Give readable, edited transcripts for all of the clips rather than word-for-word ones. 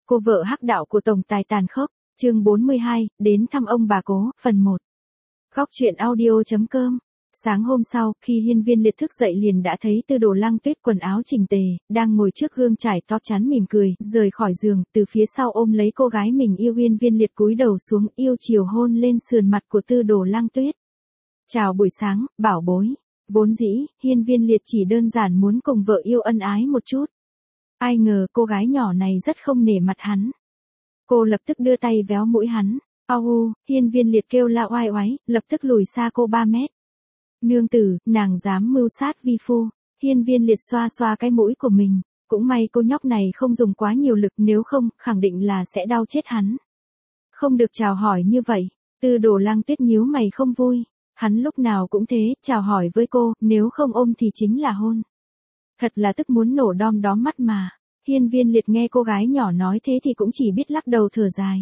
Cô vợ hắc đạo của tổng tài tàn khốc, chương 42, đến thăm ông bà cố, phần 1. Góc truyện audio.com. Sáng hôm sau, khi Hiên Viên Liệt thức dậy liền đã thấy Tư Đồ Lăng Tuyết quần áo chỉnh tề, đang ngồi trước gương trải to chắn mỉm cười, rời khỏi giường, từ phía sau ôm lấy cô gái mình yêu. Hiên Viên Liệt cúi đầu xuống, yêu chiều hôn lên sườn mặt của Tư Đồ Lăng Tuyết. Chào buổi sáng, bảo bối. Vốn dĩ, Hiên Viên Liệt chỉ đơn giản muốn cùng vợ yêu ân ái một chút. Ai ngờ cô gái nhỏ này rất không nể mặt hắn. Cô lập tức đưa tay véo mũi hắn. Au, Hiên Viên Liệt kêu la oai oái, lập tức lùi xa cô 3 mét. Nương tử, nàng dám mưu sát vi phu. Hiên Viên Liệt xoa xoa cái mũi của mình. Cũng may cô nhóc này không dùng quá nhiều lực, nếu không, khẳng định là sẽ đau chết hắn. Không được chào hỏi như vậy. Tư Đồ Lăng Tuyết nhíu mày không vui. Hắn lúc nào cũng thế, chào hỏi với cô, nếu không ôm thì chính là hôn. Thật là tức muốn nổ đom đóm mắt mà. Hiên Viên Liệt nghe cô gái nhỏ nói thế thì cũng chỉ biết lắc đầu thở dài.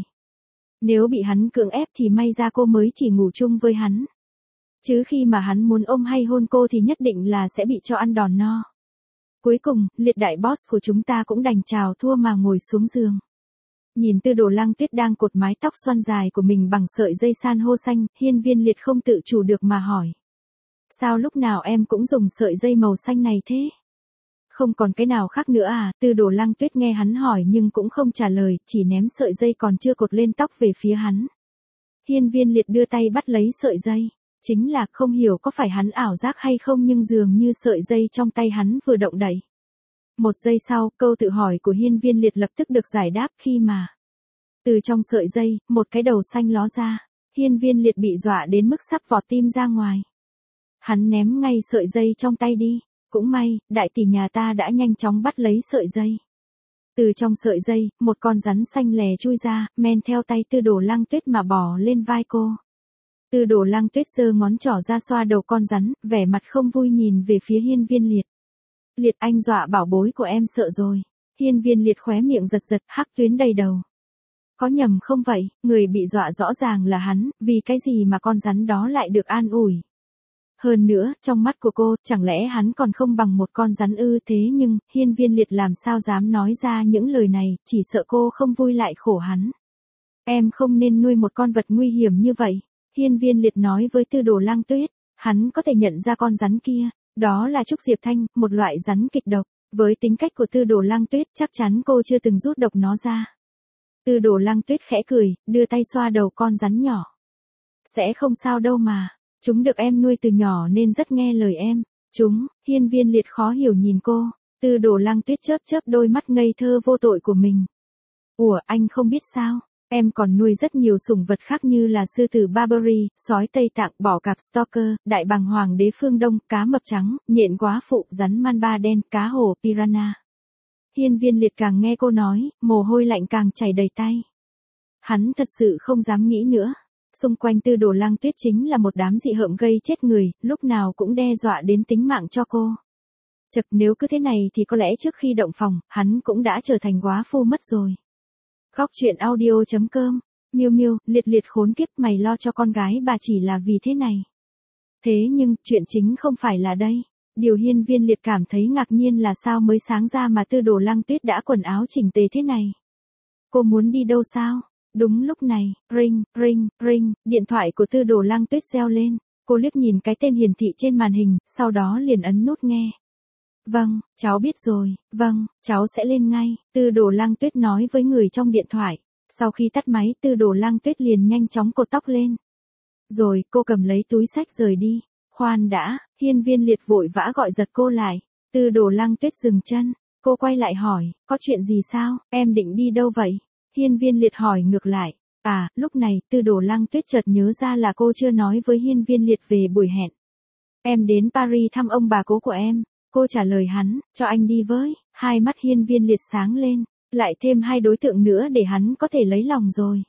Nếu bị hắn cưỡng ép thì may ra cô mới chỉ ngủ chung với hắn. Chứ khi mà hắn muốn ôm hay hôn cô thì nhất định là sẽ bị cho ăn đòn no. Cuối cùng, Liệt đại boss của chúng ta cũng đành chào thua mà ngồi xuống giường. Nhìn Tư Đồ Lăng Tuyết đang cột mái tóc xoăn dài của mình bằng sợi dây san hô xanh, Hiên Viên Liệt không tự chủ được mà hỏi. Sao lúc nào em cũng dùng sợi dây màu xanh này thế? Không còn cái nào khác nữa à? Tư Đồ Lăng Tuyết nghe hắn hỏi nhưng cũng không trả lời, chỉ ném sợi dây còn chưa cột lên tóc về phía hắn. Hiên Viên Liệt đưa tay bắt lấy sợi dây. Chính là không hiểu có phải hắn ảo giác hay không nhưng dường như sợi dây trong tay hắn vừa động đậy. Một giây sau, câu tự hỏi của Hiên Viên Liệt lập tức được giải đáp khi mà từ trong sợi dây, một cái đầu xanh ló ra. Hiên Viên Liệt bị dọa đến mức sắp vọt tim ra ngoài. Hắn ném ngay sợi dây trong tay đi. Cũng may, đại tỷ nhà ta đã nhanh chóng bắt lấy sợi dây. Từ trong sợi dây, một con rắn xanh lè chui ra, men theo tay Tư Đồ Lăng Tuyết mà bò lên vai cô. Tư Đồ Lăng Tuyết giơ ngón trỏ ra xoa đầu con rắn, vẻ mặt không vui nhìn về phía Hiên Viên Liệt. Liệt anh dọa bảo bối của em sợ rồi. Hiên Viên Liệt khóe miệng giật giật, hắc tuyến đầy đầu. Có nhầm không vậy, người bị dọa rõ ràng là hắn, vì cái gì mà con rắn đó lại được an ủi. Hơn nữa, trong mắt của cô, chẳng lẽ hắn còn không bằng một con rắn ư? Thế nhưng, Hiên Viên Liệt làm sao dám nói ra những lời này, chỉ sợ cô không vui lại khổ hắn. Em không nên nuôi một con vật nguy hiểm như vậy. Hiên Viên Liệt nói với Tư Đồ Lăng Tuyết, hắn có thể nhận ra con rắn kia, đó là Trúc Diệp Thanh, một loại rắn kịch độc. Với tính cách của Tư Đồ Lăng Tuyết chắc chắn cô chưa từng rút độc nó ra. Tư Đồ Lăng Tuyết khẽ cười, đưa tay xoa đầu con rắn nhỏ. Sẽ không sao đâu mà. Chúng được em nuôi từ nhỏ nên rất nghe lời em. Chúng, Hiên Viên Liệt khó hiểu nhìn cô. Tư Đồ Lăng Tuyết chớp chớp đôi mắt ngây thơ vô tội của mình. Ủa, anh không biết sao? Em còn nuôi rất nhiều sủng vật khác như là sư tử Barbary, sói Tây Tạng, bò cạp Stalker, đại bàng hoàng đế phương Đông, cá mập trắng, nhện quá phụ, rắn man ba đen, cá hổ piranha. Hiên Viên Liệt càng nghe cô nói, mồ hôi lạnh càng chảy đầy tay. Hắn thật sự không dám nghĩ nữa. Xung quanh Tư Đồ Lăng Tuyết chính là một đám dị hợm gây chết người, lúc nào cũng đe dọa đến tính mạng cho cô. Chật, nếu cứ thế này thì có lẽ trước khi động phòng, hắn cũng đã trở thành góa phu mất rồi. Góc truyện audio.com. Miêu Miêu, Liệt khốn kiếp, mày lo cho con gái bà chỉ là vì thế này. Thế nhưng, chuyện chính không phải là đây. Điều Hiên Viên Liệt cảm thấy ngạc nhiên là sao mới sáng ra mà Tư Đồ Lăng Tuyết đã quần áo chỉnh tề thế này. Cô muốn đi đâu sao? Đúng lúc này, ring, ring, ring, điện thoại của Tư Đồ Lăng Tuyết reo lên. Cô liếc nhìn cái tên hiển thị trên màn hình, sau đó liền ấn nút nghe. Vâng, cháu biết rồi, vâng, cháu sẽ lên ngay, Tư Đồ Lăng Tuyết nói với người trong điện thoại. Sau khi tắt máy, Tư Đồ Lăng Tuyết liền nhanh chóng cột tóc lên. Rồi, cô cầm lấy túi xách rời đi. Khoan đã, Hiên Viên Liệt vội vã gọi giật cô lại. Tư Đồ Lăng Tuyết dừng chân, cô quay lại hỏi, có chuyện gì sao, em định đi đâu vậy? Hiên Viên Liệt hỏi ngược lại. À, lúc này, Tư Đồ Lăng Tuyết chợt nhớ ra là cô chưa nói với Hiên Viên Liệt về buổi hẹn. Em đến Paris thăm ông bà cố của em. Cô trả lời hắn, cho anh đi với. Hai mắt Hiên Viên Liệt sáng lên, lại thêm 2 đối tượng nữa để hắn có thể lấy lòng rồi.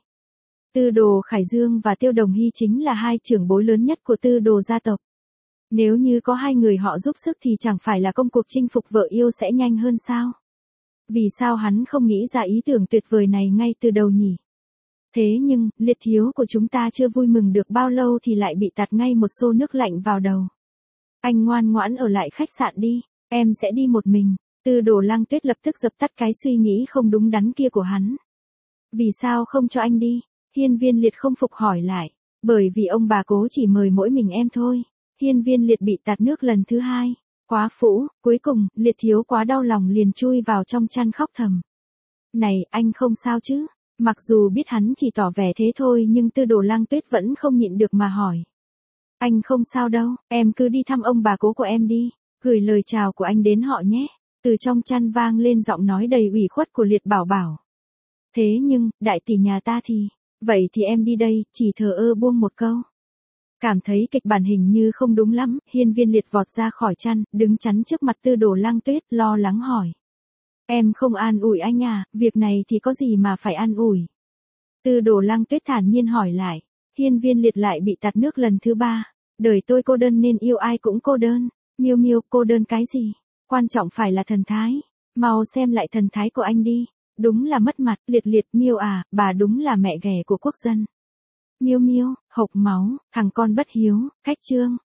Tư Đồ Khải Dương và Tiêu Đồng Hy chính là 2 trưởng bối lớn nhất của Tư Đồ gia tộc. Nếu như có 2 người họ giúp sức thì chẳng phải là công cuộc chinh phục vợ yêu sẽ nhanh hơn sao? Vì sao hắn không nghĩ ra ý tưởng tuyệt vời này ngay từ đầu nhỉ? Thế nhưng, Liệt thiếu của chúng ta chưa vui mừng được bao lâu thì lại bị tạt ngay một xô nước lạnh vào đầu. Anh ngoan ngoãn ở lại khách sạn đi, em sẽ đi một mình. Tư Đồ Lăng Tuyết lập tức dập tắt cái suy nghĩ không đúng đắn kia của hắn. Vì sao không cho anh đi? Hiên Viên Liệt không phục hỏi lại. Bởi vì ông bà Cố chỉ mời mỗi mình em thôi. Hiên Viên Liệt bị tạt nước lần thứ hai. Quá phũ, cuối cùng, Liệt thiếu quá đau lòng liền chui vào trong chăn khóc thầm. Này, anh không sao chứ? Mặc dù biết hắn chỉ tỏ vẻ thế thôi nhưng Tư Đồ Lang Tuyết vẫn không nhịn được mà hỏi. Anh không sao đâu, em cứ đi thăm ông bà Cố của em đi. Gửi lời chào của anh đến họ nhé. Từ trong chăn vang lên giọng nói đầy ủy khuất của Liệt Bảo Bảo. Thế nhưng, đại tỷ nhà ta thì, vậy thì em đi đây, chỉ thờ ơ buông một câu. Cảm thấy kịch bản hình như không đúng lắm, Hiên Viên Liệt vọt ra khỏi chăn, đứng chắn trước mặt Tư Đồ Lang Tuyết, lo lắng hỏi. Em không an ủi anh à, việc này thì có gì mà phải an ủi. Tư Đồ Lang Tuyết thản nhiên hỏi lại. Hiên Viên Liệt lại bị tạt nước lần thứ ba. Đời tôi cô đơn nên yêu ai cũng cô đơn. Miêu Miêu, cô đơn cái gì? Quan trọng phải là thần thái. Mau xem lại thần thái của anh đi. Đúng là mất mặt, Liệt Miêu à, bà đúng là mẹ ghẻ của quốc dân. Miêu Miêu, hộc máu, thằng con bất hiếu, cách chương.